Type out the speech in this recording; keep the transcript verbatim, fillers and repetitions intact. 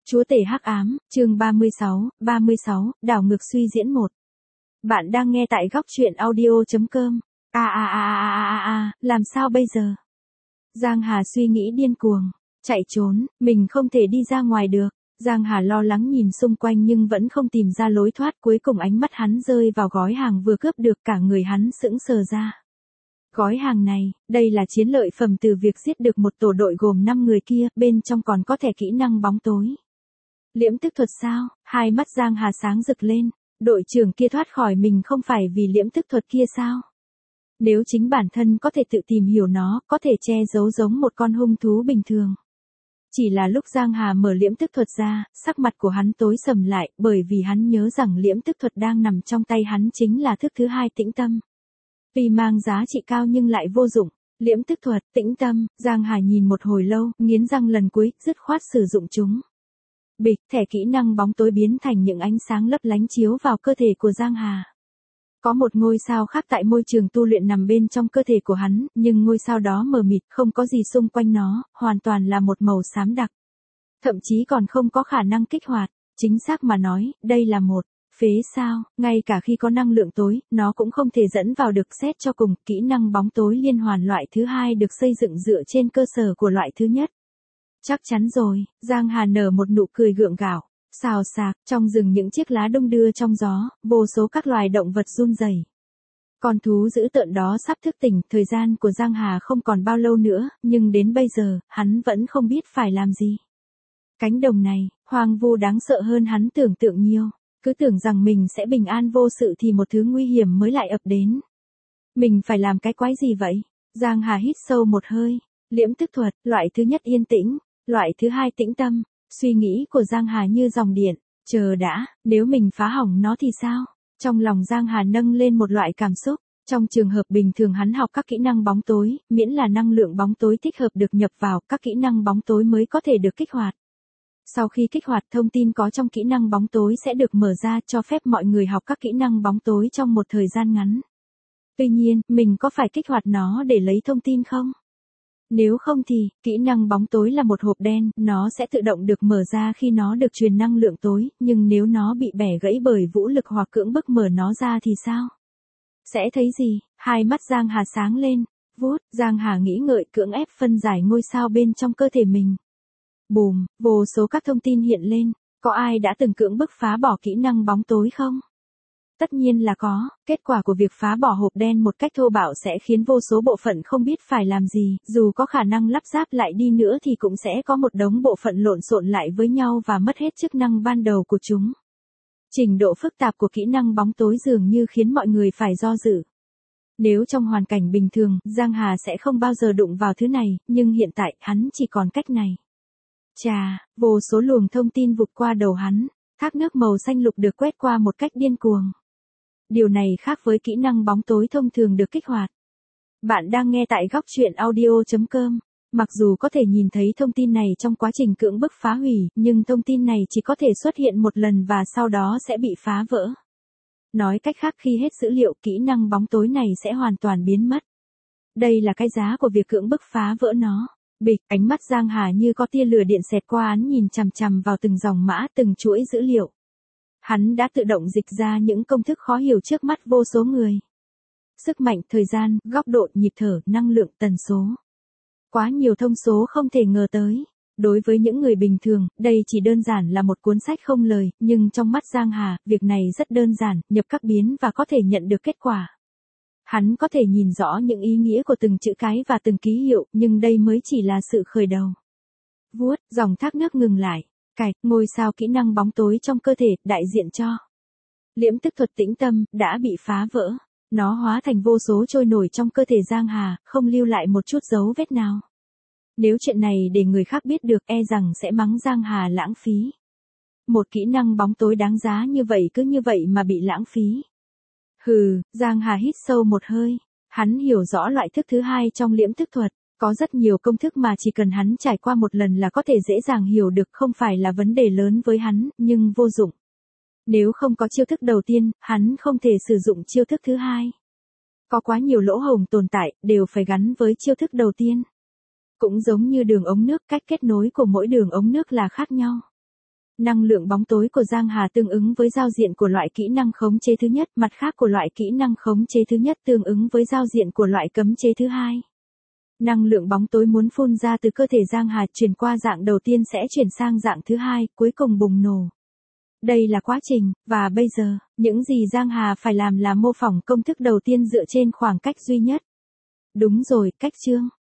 Chúa tể hắc ám, chương ba mươi sáu, ba mươi sáu, đảo ngược suy diễn một. Bạn đang nghe tại góc truyện audio.com. À à à à à à à, làm sao bây giờ? Giang Hà suy nghĩ điên cuồng, chạy trốn, mình không thể đi ra ngoài được. Giang Hà lo lắng nhìn xung quanh nhưng vẫn không tìm ra lối thoát, cuối cùng ánh mắt hắn rơi vào gói hàng vừa cướp được, cả người hắn sững sờ ra. Gói hàng này, đây là chiến lợi phẩm từ việc giết được một tổ đội gồm năm người kia, bên trong còn có thẻ kỹ năng bóng tối. Liễm tức thuật sao? Hai mắt Giang Hà sáng rực lên, đội trưởng kia thoát khỏi mình không phải vì liễm tức thuật kia sao? Nếu chính bản thân có thể tự tìm hiểu nó, có thể che giấu giống một con hung thú bình thường. Chỉ là lúc Giang Hà mở liễm tức thuật ra, sắc mặt của hắn tối sầm lại, bởi vì hắn nhớ rằng liễm tức thuật đang nằm trong tay hắn chính là thức thứ hai tĩnh tâm. Vì mang giá trị cao nhưng lại vô dụng. Liễm tức thuật, tĩnh tâm, Giang Hà nhìn một hồi lâu, nghiến răng lần cuối, dứt khoát sử dụng chúng. Bịch, thẻ kỹ năng bóng tối biến thành những ánh sáng lấp lánh chiếu vào cơ thể của Giang Hà. Có một ngôi sao khác tại môi trường tu luyện nằm bên trong cơ thể của hắn, nhưng ngôi sao đó mờ mịt, không có gì xung quanh nó, hoàn toàn là một màu xám đặc. Thậm chí còn không có khả năng kích hoạt, chính xác mà nói, đây là một phế sao, ngay cả khi có năng lượng tối, nó cũng không thể dẫn vào được. Xét cho cùng, kỹ năng bóng tối liên hoàn loại thứ hai được xây dựng dựa trên cơ sở của loại thứ nhất. Chắc chắn rồi, Giang Hà nở một nụ cười gượng gạo. Xào xạc, trong rừng những chiếc lá đung đưa trong gió, vô số các loài động vật run rẩy. Con thú dữ tợn đó sắp thức tỉnh, thời gian của Giang Hà không còn bao lâu nữa, nhưng đến bây giờ, hắn vẫn không biết phải làm gì. Cánh đồng này, hoang vu đáng sợ hơn hắn tưởng tượng nhiều. Cứ tưởng rằng mình sẽ bình an vô sự thì một thứ nguy hiểm mới lại ập đến. Mình phải làm cái quái gì vậy? Giang Hà hít sâu một hơi. Liễm tức thuật, loại thứ nhất yên tĩnh, loại thứ hai tĩnh tâm. Suy nghĩ của Giang Hà như dòng điện. Chờ đã, nếu mình phá hỏng nó thì sao? Trong lòng Giang Hà nâng lên một loại cảm xúc. Trong trường hợp bình thường hắn học các kỹ năng bóng tối, miễn là năng lượng bóng tối thích hợp được nhập vào, các kỹ năng bóng tối mới có thể được kích hoạt. Sau khi kích hoạt, thông tin có trong kỹ năng bóng tối sẽ được mở ra, cho phép mọi người học các kỹ năng bóng tối trong một thời gian ngắn. Tuy nhiên, mình có phải kích hoạt nó để lấy thông tin không? Nếu không thì, kỹ năng bóng tối là một hộp đen, nó sẽ tự động được mở ra khi nó được truyền năng lượng tối, nhưng nếu nó bị bẻ gãy bởi vũ lực hoặc cưỡng bức mở nó ra thì sao? Sẽ thấy gì? Hai mắt Giang Hà sáng lên, vút, Giang Hà nghĩ ngợi cưỡng ép phân giải ngôi sao bên trong cơ thể mình. Bùm, vô số các thông tin hiện lên, có ai đã từng cưỡng bức phá bỏ kỹ năng bóng tối không? Tất nhiên là có, kết quả của việc phá bỏ hộp đen một cách thô bạo sẽ khiến vô số bộ phận không biết phải làm gì, dù có khả năng lắp ráp lại đi nữa thì cũng sẽ có một đống bộ phận lộn xộn lại với nhau và mất hết chức năng ban đầu của chúng. Trình độ phức tạp của kỹ năng bóng tối dường như khiến mọi người phải do dự. Nếu trong hoàn cảnh bình thường, Giang Hà sẽ không bao giờ đụng vào thứ này, nhưng hiện tại, hắn chỉ còn cách này. Chà, vô số luồng thông tin vụt qua đầu hắn, thác nước màu xanh lục được quét qua một cách điên cuồng. Điều này khác với kỹ năng bóng tối thông thường được kích hoạt. Bạn đang nghe tại góc truyện audio.com. Mặc dù có thể nhìn thấy thông tin này trong quá trình cưỡng bức phá hủy, nhưng thông tin này chỉ có thể xuất hiện một lần và sau đó sẽ bị phá vỡ. Nói cách khác, khi hết dữ liệu, kỹ năng bóng tối này sẽ hoàn toàn biến mất. Đây là cái giá của việc cưỡng bức phá vỡ nó. Bịch, ánh mắt Giang Hà như có tia lửa điện xẹt qua, hắn nhìn chằm chằm vào từng dòng mã, từng chuỗi dữ liệu. Hắn đã tự động dịch ra những công thức khó hiểu trước mắt vô số người. Sức mạnh, thời gian, góc độ, nhịp thở, năng lượng, tần số. Quá nhiều thông số không thể ngờ tới. Đối với những người bình thường, đây chỉ đơn giản là một cuốn sách không lời, nhưng trong mắt Giang Hà, việc này rất đơn giản, nhập các biến và có thể nhận được kết quả. Hắn có thể nhìn rõ những ý nghĩa của từng chữ cái và từng ký hiệu, nhưng đây mới chỉ là sự khởi đầu. Vuốt, dòng thác nước ngừng lại. Cạch, ngôi sao kỹ năng bóng tối trong cơ thể, đại diện cho liễm tức thuật tĩnh tâm, đã bị phá vỡ. Nó hóa thành vô số trôi nổi trong cơ thể Giang Hà, không lưu lại một chút dấu vết nào. Nếu chuyện này để người khác biết được, e rằng sẽ mắng Giang Hà lãng phí. Một kỹ năng bóng tối đáng giá như vậy cứ như vậy mà bị lãng phí. Hừ, Giang Hà hít sâu một hơi. Hắn hiểu rõ loại thức thứ hai trong liễm tức thuật. Có rất nhiều công thức mà chỉ cần hắn trải qua một lần là có thể dễ dàng hiểu được, không phải là vấn đề lớn với hắn, nhưng vô dụng. Nếu không có chiêu thức đầu tiên, hắn không thể sử dụng chiêu thức thứ hai. Có quá nhiều lỗ hổng tồn tại, đều phải gắn với chiêu thức đầu tiên. Cũng giống như đường ống nước, cách kết nối của mỗi đường ống nước là khác nhau. Năng lượng bóng tối của Giang Hà tương ứng với giao diện của loại kỹ năng khống chế thứ nhất, mặt khác của loại kỹ năng khống chế thứ nhất tương ứng với giao diện của loại cấm chế thứ hai. Năng lượng bóng tối muốn phun ra từ cơ thể Giang Hà chuyển qua dạng đầu tiên sẽ chuyển sang dạng thứ hai, cuối cùng bùng nổ. Đây là quá trình, và bây giờ, những gì Giang Hà phải làm là mô phỏng công thức đầu tiên dựa trên khoảng cách duy nhất. Đúng rồi, cách chương.